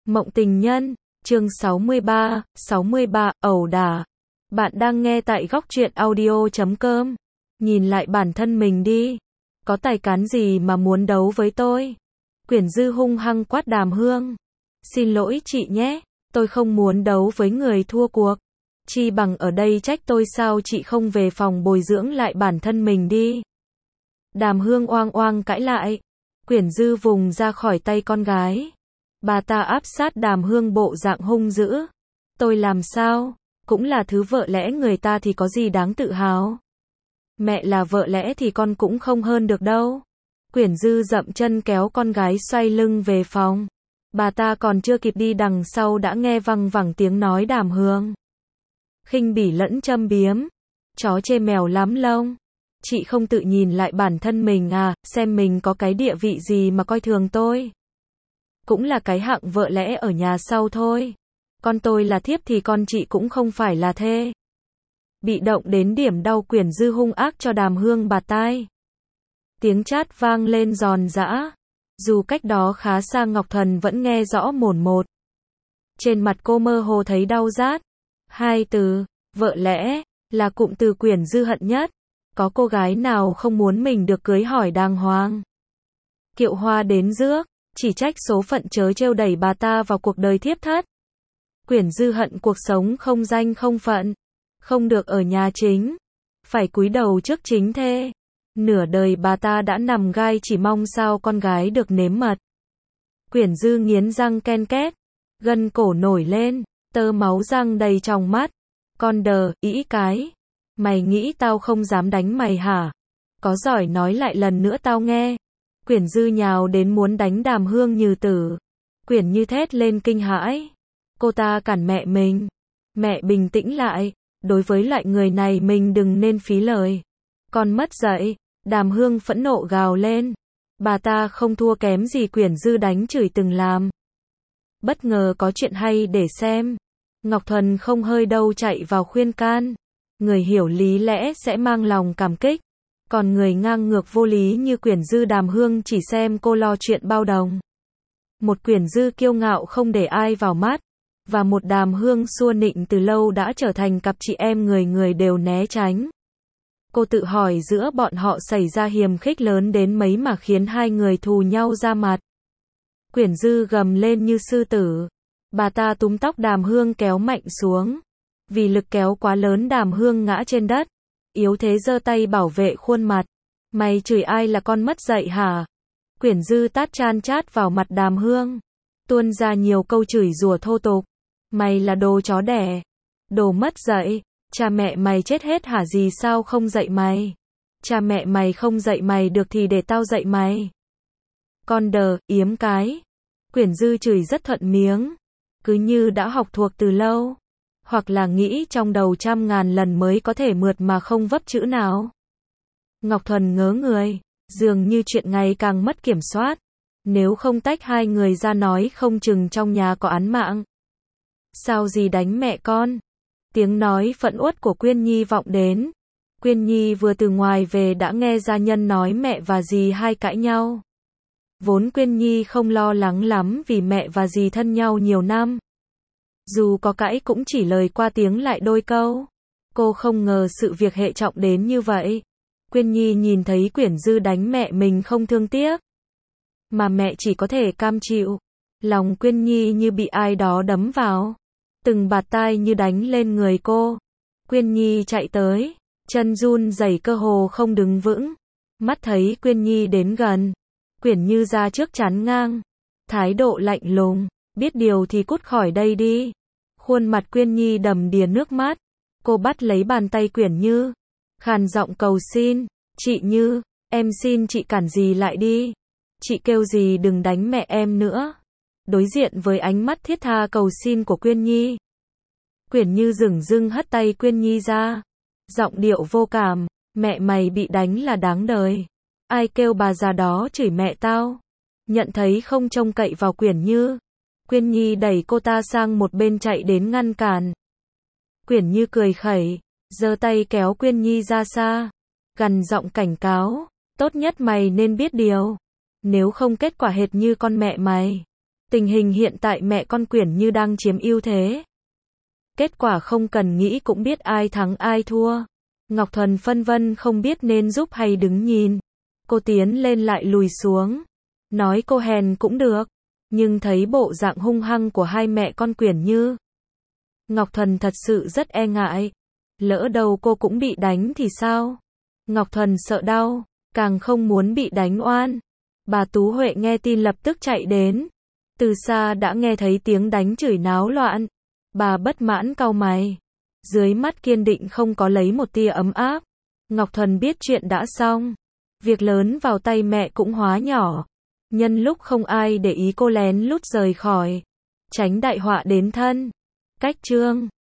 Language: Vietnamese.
Mộng tình nhân, chương 63, ẩu đả. Bạn đang nghe tại góc truyện audio.com. Nhìn lại bản thân mình đi. Có tài cán gì mà muốn đấu với tôi? Quyển Dư hung hăng quát Đàm Hương. Xin lỗi chị nhé, tôi không muốn đấu với người thua cuộc. Chi bằng ở đây trách tôi sao chị không về phòng bồi dưỡng lại bản thân mình đi. Đàm Hương oang oang cãi lại. Quyển Dư vùng ra khỏi tay con gái. Bà ta áp sát Đàm Hương bộ dạng hung dữ. Tôi làm sao? Cũng là thứ vợ lẽ người ta thì có gì đáng tự hào. Mẹ là vợ lẽ thì con cũng không hơn được đâu. Quyển Dư dậm chân kéo con gái xoay lưng về phòng. Bà ta còn chưa kịp đi đằng sau đã nghe văng vẳng tiếng nói Đàm Hương. Khinh bỉ lẫn châm biếm. Chó chê mèo lắm lông. Chị không tự nhìn lại bản thân mình à, xem mình có cái địa vị gì mà coi thường tôi. Cũng là cái hạng vợ lẽ ở nhà sau thôi. Con tôi là thiếp thì con chị cũng không phải là thê. Bị động đến điểm đau, Quyển Dư hung ác cho Đàm Hương bạt tai. Tiếng chát vang lên giòn giã. Dù cách đó khá xa Ngọc Thần vẫn nghe rõ mồn một. Trên mặt cô mơ hồ thấy đau rát. Hai từ, vợ lẽ, là cụm từ Quyển Dư hận nhất. Có cô gái nào không muốn mình được cưới hỏi đàng hoàng. Kiệu hoa đến rước, chỉ trách số phận trớ trêu đẩy bà ta vào cuộc đời thiếp thất. Quyển Dư hận cuộc sống không danh không phận, không được ở nhà chính, phải cúi đầu trước chính thê. Nửa đời bà ta đã nằm gai chỉ mong sao con gái được nếm mật. Quyển Dư nghiến răng ken két, gân cổ nổi lên, tơ máu răng đầy trong mắt. Con đờ, ĩ cái. Mày nghĩ tao không dám đánh mày hả? Có giỏi nói lại lần nữa tao nghe. Quyển Dư nhào đến muốn đánh Đàm Hương như tử. Quyển Như thét lên kinh hãi. Cô ta cản mẹ mình. Mẹ bình tĩnh lại. Đối với loại người này mình đừng nên phí lời. Con mất dạy. Đàm Hương phẫn nộ gào lên. Bà ta không thua kém gì Quyển Dư đánh chửi từng làm. Bất ngờ có chuyện hay để xem. Ngọc Thuần không hơi đâu chạy vào khuyên can. Người hiểu lý lẽ sẽ mang lòng cảm kích. Còn người ngang ngược vô lý như Quyển Dư Đàm Hương chỉ xem cô lo chuyện bao đồng. Một Quyển Dư kiêu ngạo không để ai vào mắt. Và một Đàm Hương xua nịnh từ lâu đã trở thành cặp chị em người người đều né tránh. Cô tự hỏi giữa bọn họ xảy ra hiềm khích lớn đến mấy mà khiến hai người thù nhau ra mặt. Quyển Dư gầm lên như sư tử. Bà ta túm tóc Đàm Hương kéo mạnh xuống. Vì lực kéo quá lớn Đàm Hương ngã trên đất. Yếu thế giơ tay bảo vệ khuôn mặt. Mày chửi ai là con mất dạy hả? Quyển Dư tát chan chát vào mặt Đàm Hương. Tuôn ra nhiều câu chửi rủa thô tục. Mày là đồ chó đẻ. Đồ mất dạy. Cha mẹ mày chết hết hả gì sao không dạy mày? Cha mẹ mày không dạy mày được thì để tao dạy mày. Con đờ, yếm cái. Quyển Dư chửi rất thuận miếng. Cứ như đã học thuộc từ lâu. Hoặc là nghĩ trong đầu 100.000 lần mới có thể mượt mà không vấp chữ nào. Ngọc Thuần ngớ người. Dường như chuyện ngày càng mất kiểm soát. Nếu không tách hai người ra nói không chừng trong nhà có án mạng. Sao gì đánh mẹ con? Tiếng nói phẫn uất của Quyên Nhi vọng đến. Quyên Nhi vừa từ ngoài về đã nghe gia nhân nói mẹ và dì hai cãi nhau. Vốn Quyên Nhi không lo lắng lắm vì mẹ và dì thân nhau nhiều năm. Dù có cãi cũng chỉ lời qua tiếng lại đôi câu. Cô không ngờ sự việc hệ trọng đến như vậy. Quyên Nhi nhìn thấy Quyển Dư đánh mẹ mình không thương tiếc. Mà mẹ chỉ có thể cam chịu. Lòng Quyên Nhi như bị ai đó đấm vào. Từng bạt tai như đánh lên người cô. Quyên Nhi chạy tới. Chân run rẩy cơ hồ không đứng vững. Mắt thấy Quyên Nhi đến gần. Quyển Như ra trước chắn ngang. Thái độ lạnh lùng. Biết điều thì cút khỏi đây đi. Khuôn mặt Quyên Nhi đầm đìa nước mắt. Cô bắt lấy bàn tay Quyển Như. Khàn giọng cầu xin. Chị Như, em xin chị cản dì lại đi. Chị kêu dì đừng đánh mẹ em nữa. Đối diện với ánh mắt thiết tha cầu xin của Quyên Nhi. Quyển Như dửng dưng hất tay Quyên Nhi ra. Giọng điệu vô cảm. Mẹ mày bị đánh là đáng đời. Ai kêu bà già đó chửi mẹ tao. Nhận thấy không trông cậy vào Quyển Như. Quyên Nhi đẩy cô ta sang một bên chạy đến ngăn cản. Quyển Như cười khẩy, giơ tay kéo Quyên Nhi ra xa. Gằn giọng cảnh cáo, tốt nhất mày nên biết điều. Nếu không kết quả hệt như con mẹ mày. Tình hình hiện tại mẹ con Quyển Như đang chiếm ưu thế. Kết quả không cần nghĩ cũng biết ai thắng ai thua. Ngọc Thuần phân vân không biết nên giúp hay đứng nhìn. Cô tiến lên lại lùi xuống. Nói cô hèn cũng được. Nhưng thấy bộ dạng hung hăng của hai mẹ con Quyển Như, Ngọc Thuần thật sự rất e ngại. Lỡ đâu cô cũng bị đánh thì sao? Ngọc Thuần sợ đau, càng không muốn bị đánh oan. Bà Tú Huệ nghe tin lập tức chạy đến. Từ xa đã nghe thấy tiếng đánh chửi náo loạn. Bà bất mãn cau mày. Dưới mắt kiên định không có lấy một tia ấm áp. Ngọc Thuần biết chuyện đã xong. Việc lớn vào tay mẹ cũng hóa nhỏ. Nhân lúc không ai để ý cô lén lút rời khỏi. Tránh đại họa đến thân. Cách chương